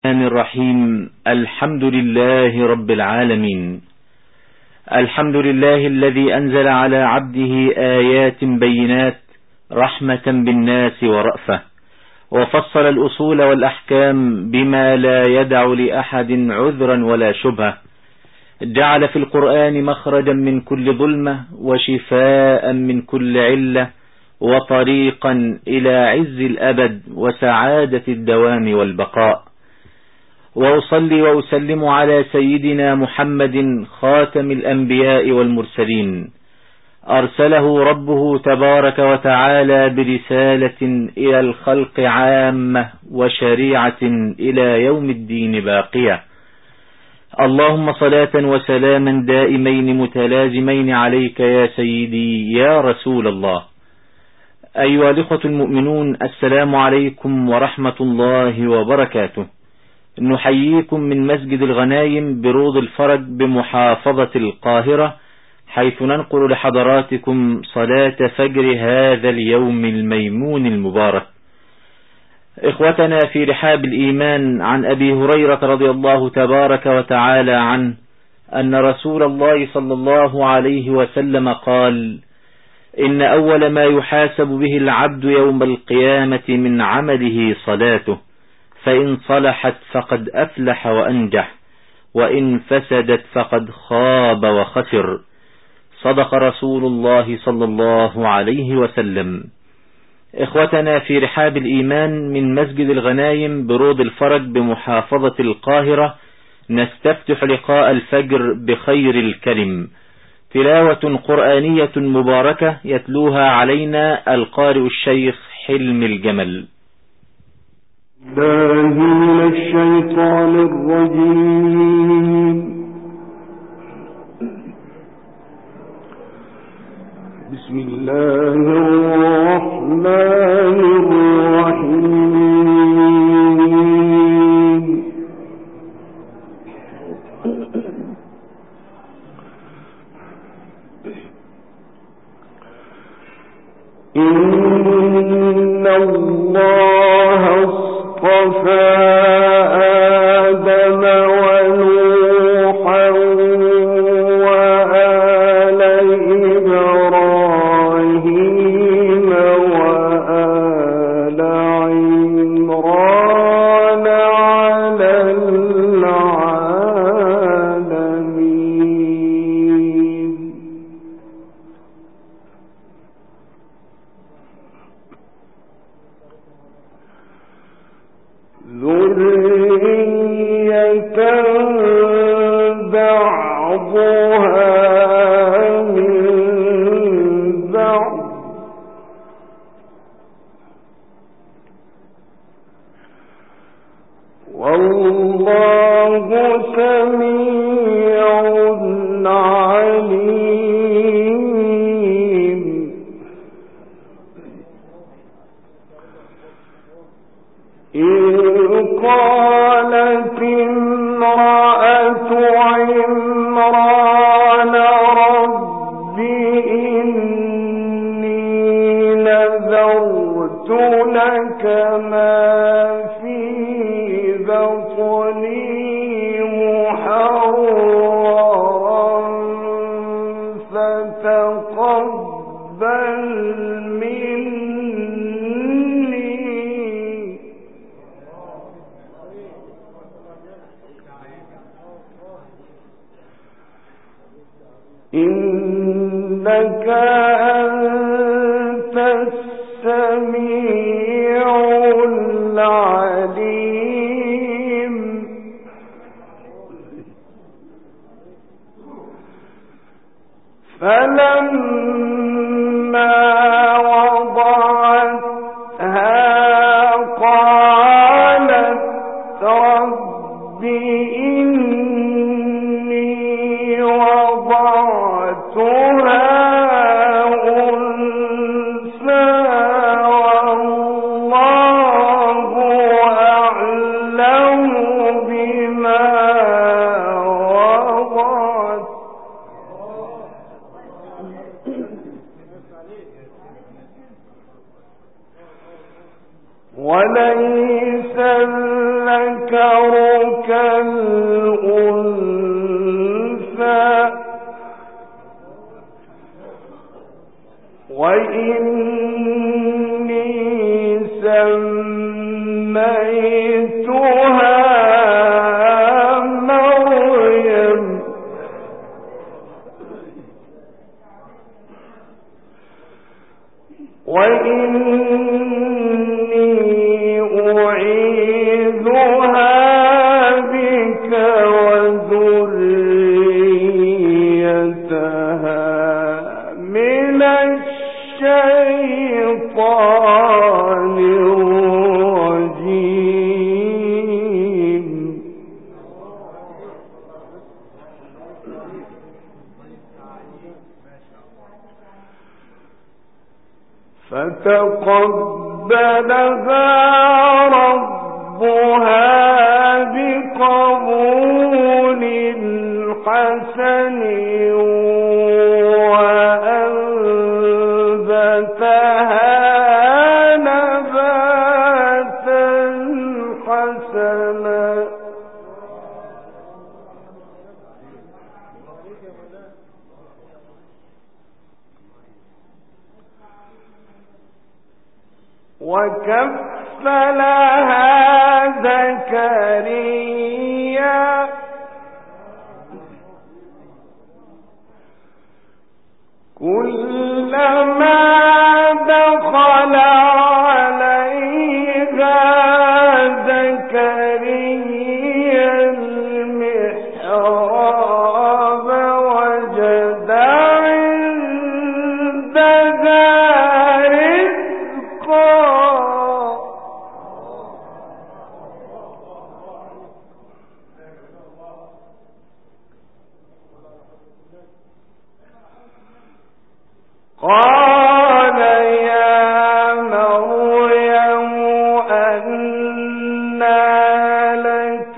الرحمن الرحيم. الحمد لله رب العالمين. الحمد لله الذي أنزل على عبده آيات بينات رحمة بالناس ورأفة، وفصل الأصول والأحكام بما لا يدع لأحد عذرا ولا شبهة. جعل في القرآن مخرجا من كل ظلمة وشفاء من كل علة وطريقا إلى عز الأبد وسعادة الدوام والبقاء. وأصلي وأسلم على سيدنا محمد خاتم الأنبياء والمرسلين، أرسله ربه تبارك وتعالى برسالة إلى الخلق عامة وشريعة إلى يوم الدين باقية. اللهم صلاة وسلاما دائمين متلازمين عليك يا سيدي يا رسول الله. أيها الإخوة المؤمنون، السلام عليكم ورحمة الله وبركاته. نحييكم من مسجد الغنايم بروض الفرج بمحافظة القاهرة، حيث ننقل لحضراتكم صلاة فجر هذا اليوم الميمون المبارك. إخوتنا في رحاب الإيمان، عن أبي هريرة رضي الله تبارك وتعالى عنه أن رسول الله صلى الله عليه وسلم قال: إن أول ما يحاسب به العبد يوم القيامة من عمله صلاته، فإن صلحت فقد أفلح وأنجح، وإن فسدت فقد خاب وخسر. صدق رسول الله صلى الله عليه وسلم. إخوتنا في رحاب الإيمان، من مسجد الغنايم بروض الفرج بمحافظة القاهرة، نستفتح لقاء الفجر بخير الكلم، تلاوة قرآنية مباركة يتلوها علينا القارئ الشيخ حلم الجمل. من الشيطان الرجيم. بسم الله الرحمن الرحيم. إن الله اصطفى آدم ونوحا وآل إبراهيم وآل عمران على العالمين. ذرية بعضها من بعض، والله سميع عليم. قالت امرأة عمران رب إني نذرت لك ما في بطني محررا فتقبل إنك أنت السميع العليم. فلما وضعتها قالت رب إني وضعتها أنثى والله أعلم بما وضعت وليس الذكر كالأنثى وإني سميتها مريم وإني أعيذها بك وذريتها من الشيطان الرجيم. فتقبلها ربها بقبول حسن وأنبتها نباتا حسنا. وكفلها زكريا كلما دخل عليها زكريا المحراب وجد عندها قال يا مريم أنى لك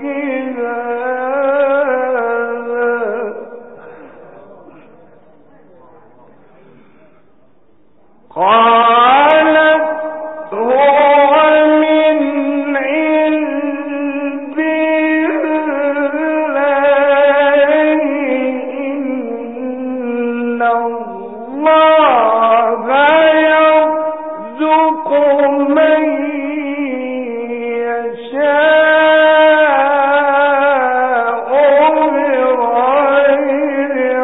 هذا قالت هو من عند الله إن الله يرزق من يشاء بغير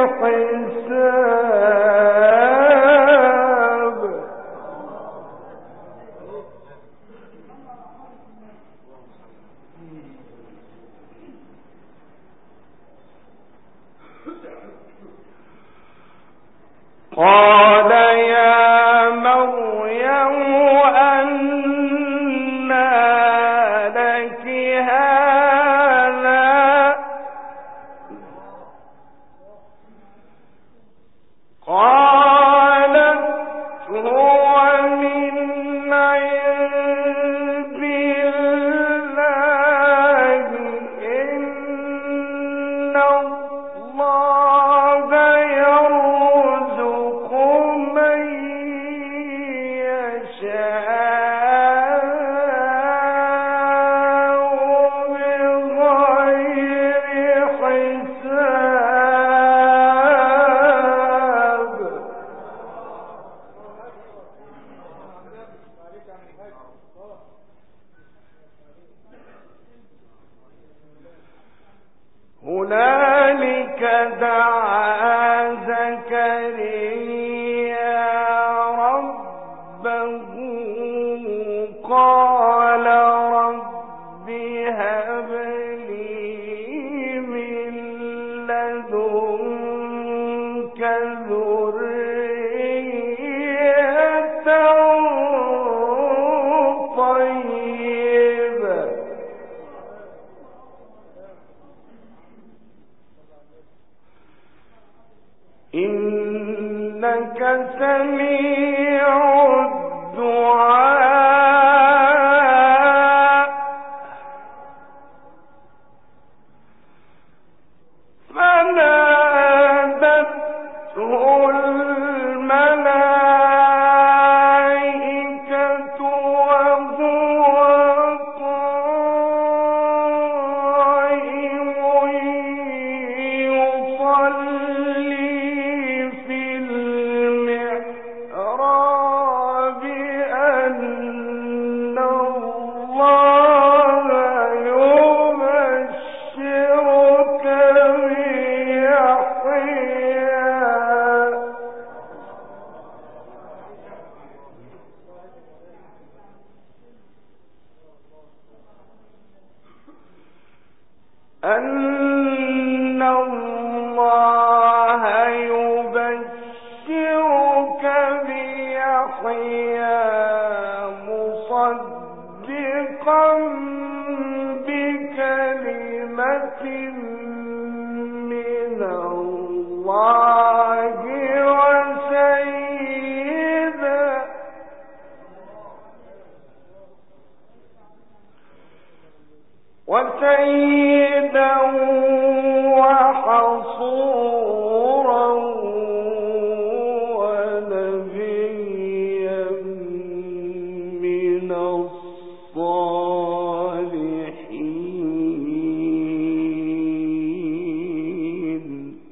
حساب. قال يا مريم أنى لك هذا قالت هو من عند الله إن الله يرزق من يشاء بغير حساب. هنالك دعا زكريا ربه قال رب هب لي من لدنك ذرية طيبة إنك سميع الدعاء. فنادته الملائكة وهو قائم أن الله يبشرك بيحيى مصدقا بكلمة من الله وسيدا وحصورا ونبيا من الصالحين.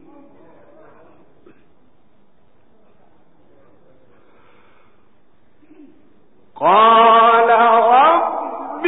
قال رب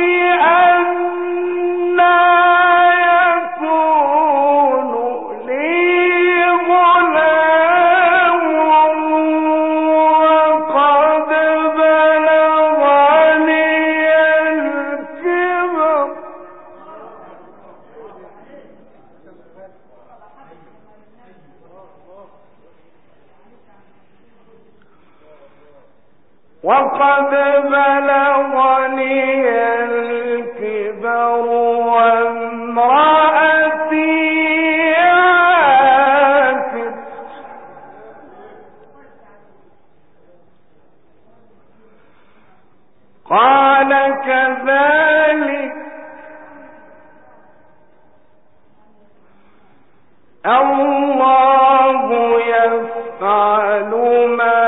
وقد بلغني الكبر وامرأتي عاقر. قال كذلك الله يفعل ما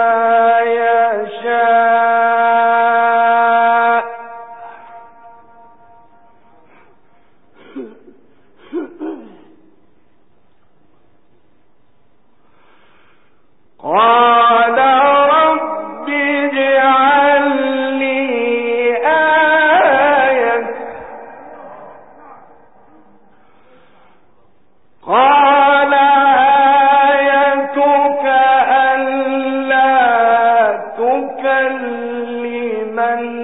يشاء. قال رب اجعل لي آية. قال آيتك ألا تكلم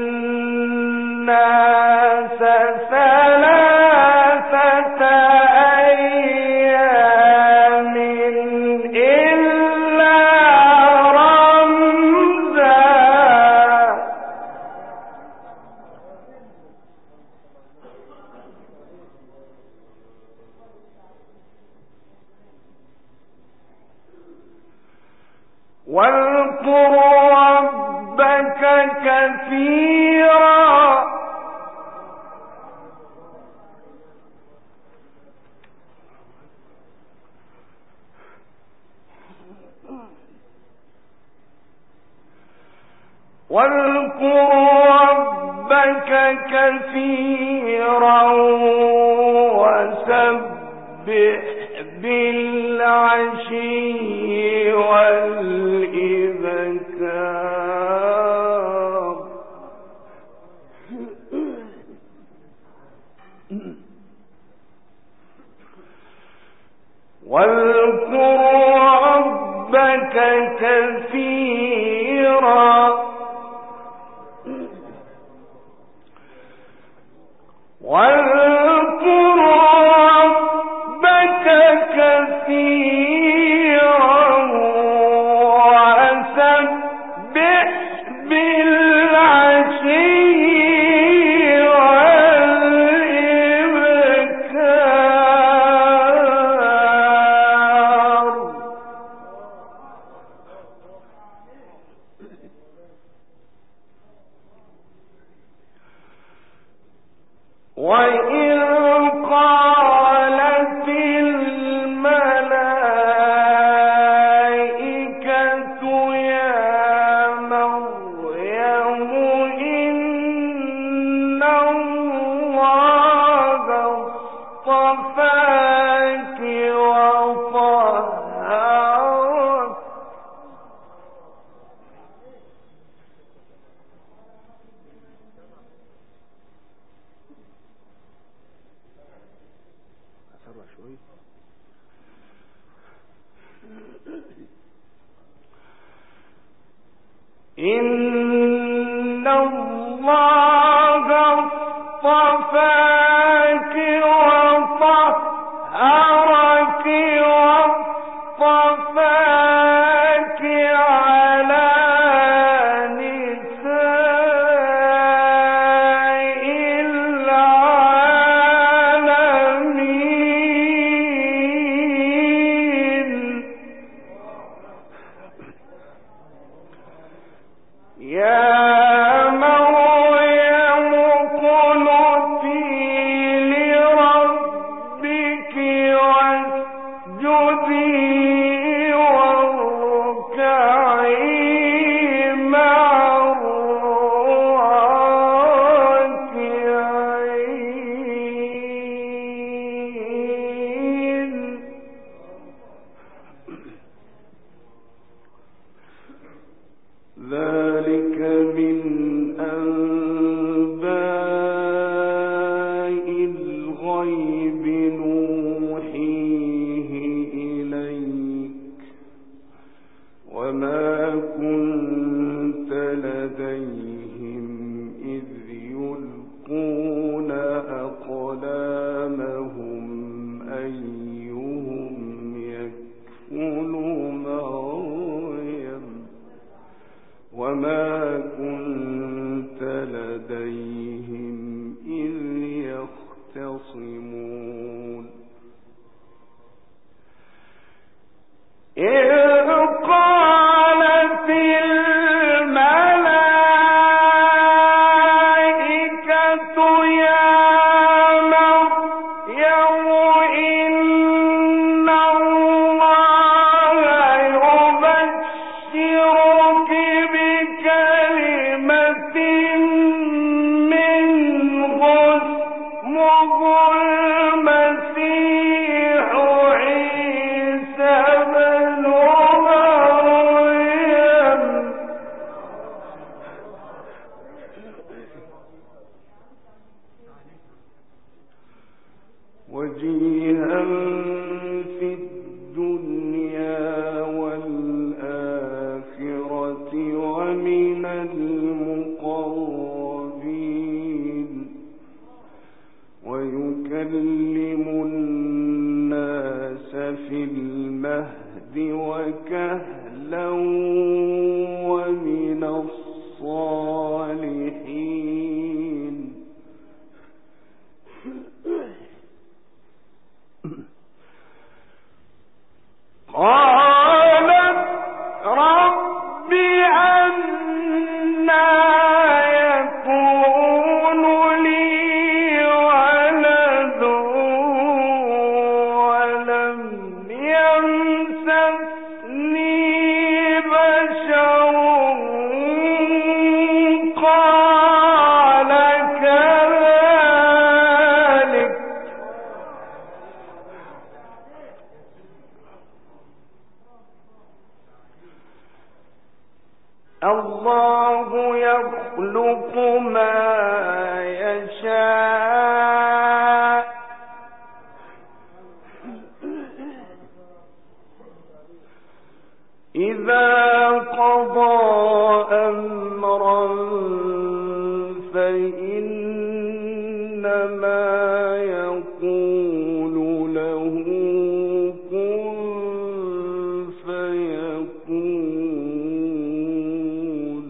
الناس ثلاثة أيام إلا رمزا. واذكر ربك كثيرا. واذكر ربك كثيرا وسبح بالعشي والإبكار. واذكر ربك كثيرا واذكر ربك كثيرا وسبح بالعشي والإبكار. وإذ قالت الملائكة يا مريم إن الله اصطفاك وطهرك. إن الله اصطفاك وطهرك الغيب نوحيه إليك وما كنت لديهم إذ يلقون أقلامهم أيهم يكفل مريم وما كنت لديهم إذ يختصمون إذ قالت الملائكة يا مريم إن الله يبشرك بكلمة منه اسمه المسيح عيسى بن مريم وجيها في الدنيا والآخرة ومن المقربين ويكلم الناس في المهد وكهلا ومن الصالحين قالت رب أنى يكون لي ولد ولم يمسسني بشر قال كذلك الله يخلق ما يشاء إذا قضى أمرا فإنما يقول له كن فيكون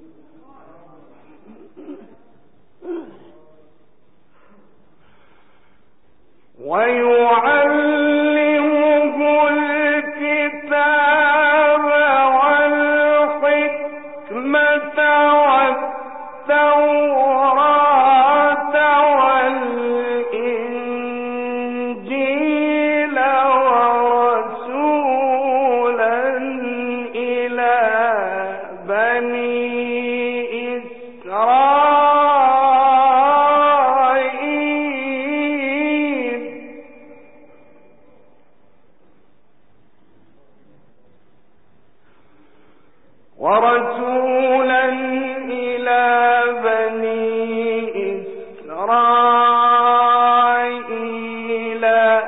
ويعلمه الكتاب والحكمة والتوراة والإنجيل ورسولا إلى بني إسرائيل ورسولا إلى بني إسرائيل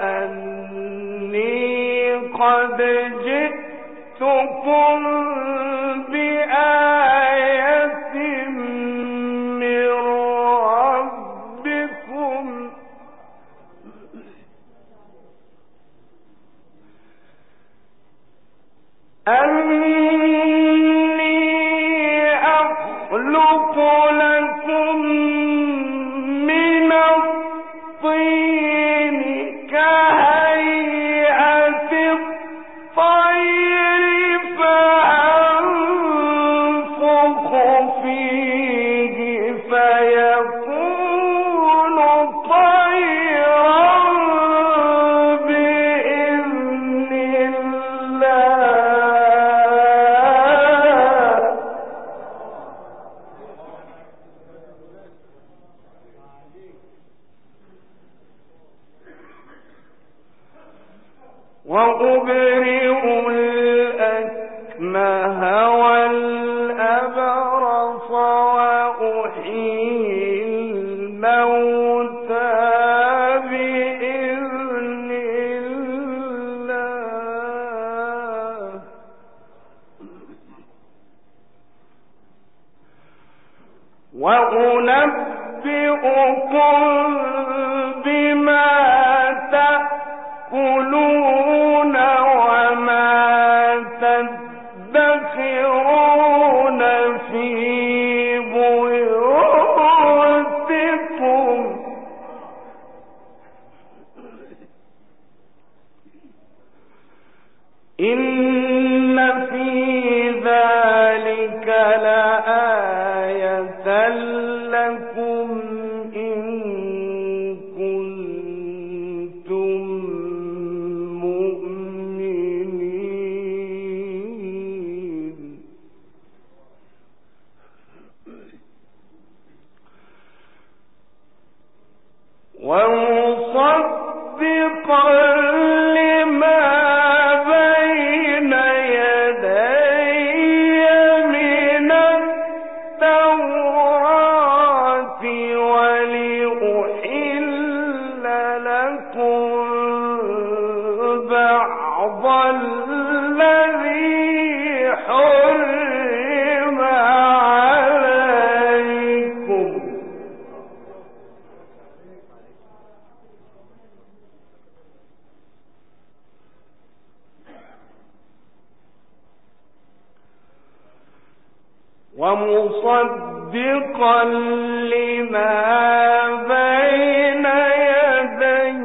أني قد جئتكم بآية من ربكم أخلق لكم من الطين كهيئة الطير فأنفخ فيه فيكون طيرا بإذن الله وأبرئ الأكمه والأبرص وأحيي الموتى بإذن تأكلون وما تدخرون في بيوتكم إن في ذلك لآية لكم إن كنتم مؤمنين ومصدقا لما بين يدي من التوراة ولأحل لكم بعض الذي حرم عليكم ومصدقا لما بين يدي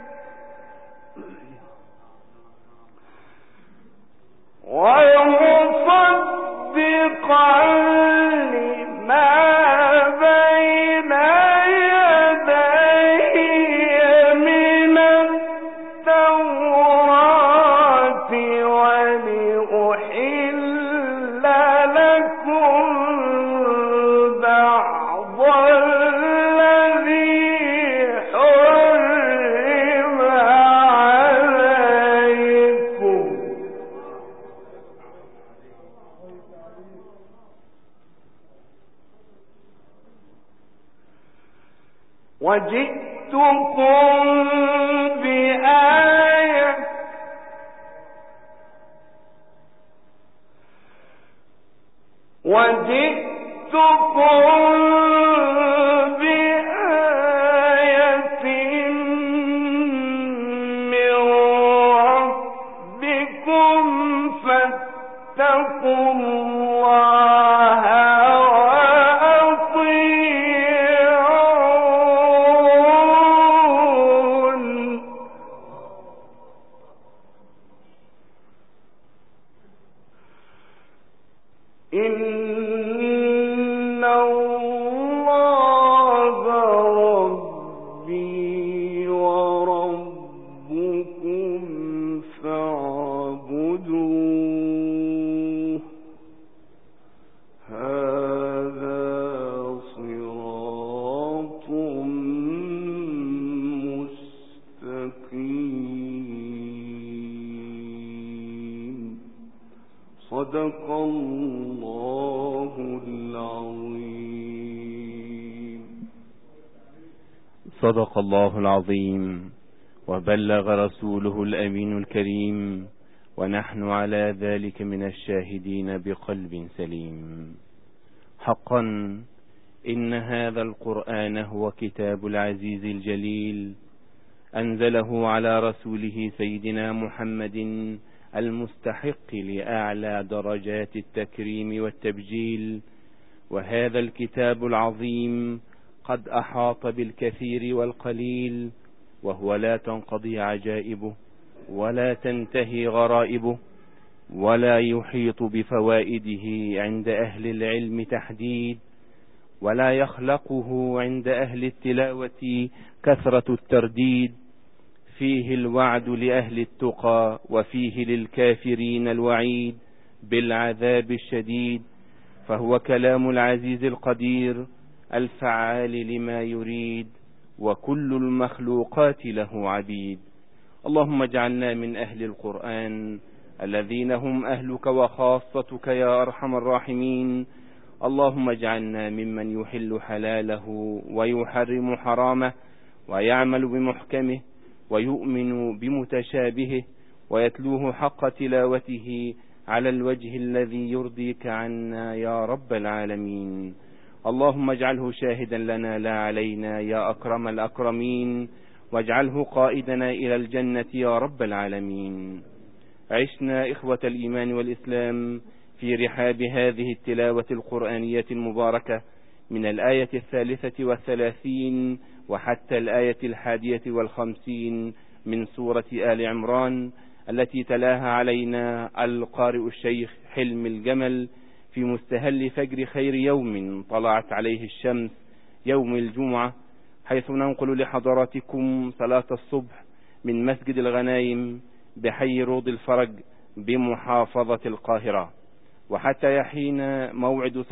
ومصدقا لما بين يدي من التوراة ولأحل لكم بعض الذي حرم عليكم وجئتكم بآية من ربكم فاتقوا الله وأطيعون إن الله ربي وربكم فاعبدوه هذا صراط مستقيم صدق الله العظيم. صدق الله العظيم وبلغ رسوله الأمين الكريم ونحن على ذلك من الشاهدين بقلب سليم. حقا إن هذا القرآن هو كتاب العزيز الجليل أنزله على رسوله سيدنا محمد المستحق لأعلى درجات التكريم والتبجيل. وهذا الكتاب العظيم قد أحاط بالكثير والقليل، وهو لا تنقضي عجائبه ولا تنتهي غرائبه، ولا يحيط بفوائده عند أهل العلم تحديد، ولا يخلقه عند أهل التلاوة كثرة الترديد. فيه الوعد لأهل التقى، وفيه للكافرين الوعيد بالعذاب الشديد. فهو كلام العزيز القدير الفعال لما يريد، وكل المخلوقات له عبيد. اللهم اجعلنا من أهل القرآن الذين هم أهلك وخاصتك يا أرحم الراحمين. اللهم اجعلنا ممن يحل حلاله ويحرم حرامه، ويعمل بمحكمه ويؤمن بمتشابهه، ويتلوه حق تلاوته على الوجه الذي يرضيك عنا يا رب العالمين. اللهم اجعله شاهدا لنا لا علينا يا أكرم الأكرمين، واجعله قائدنا إلى الجنة يا رب العالمين. عشنا إخوة الإيمان والإسلام في رحاب هذه التلاوة القرآنية المباركة من الآية 33 وحتى الآية 51 من سورة آل عمران، التي تلاها علينا القارئ الشيخ حلم الجمل في مستهل فجر خير يوم طلعت عليه الشمس يوم الجمعة، حيث ننقل لحضراتكم صلاة الصبح من مسجد الغنايم بحي روض الفرج بمحافظة القاهرة، وحتى يحين موعد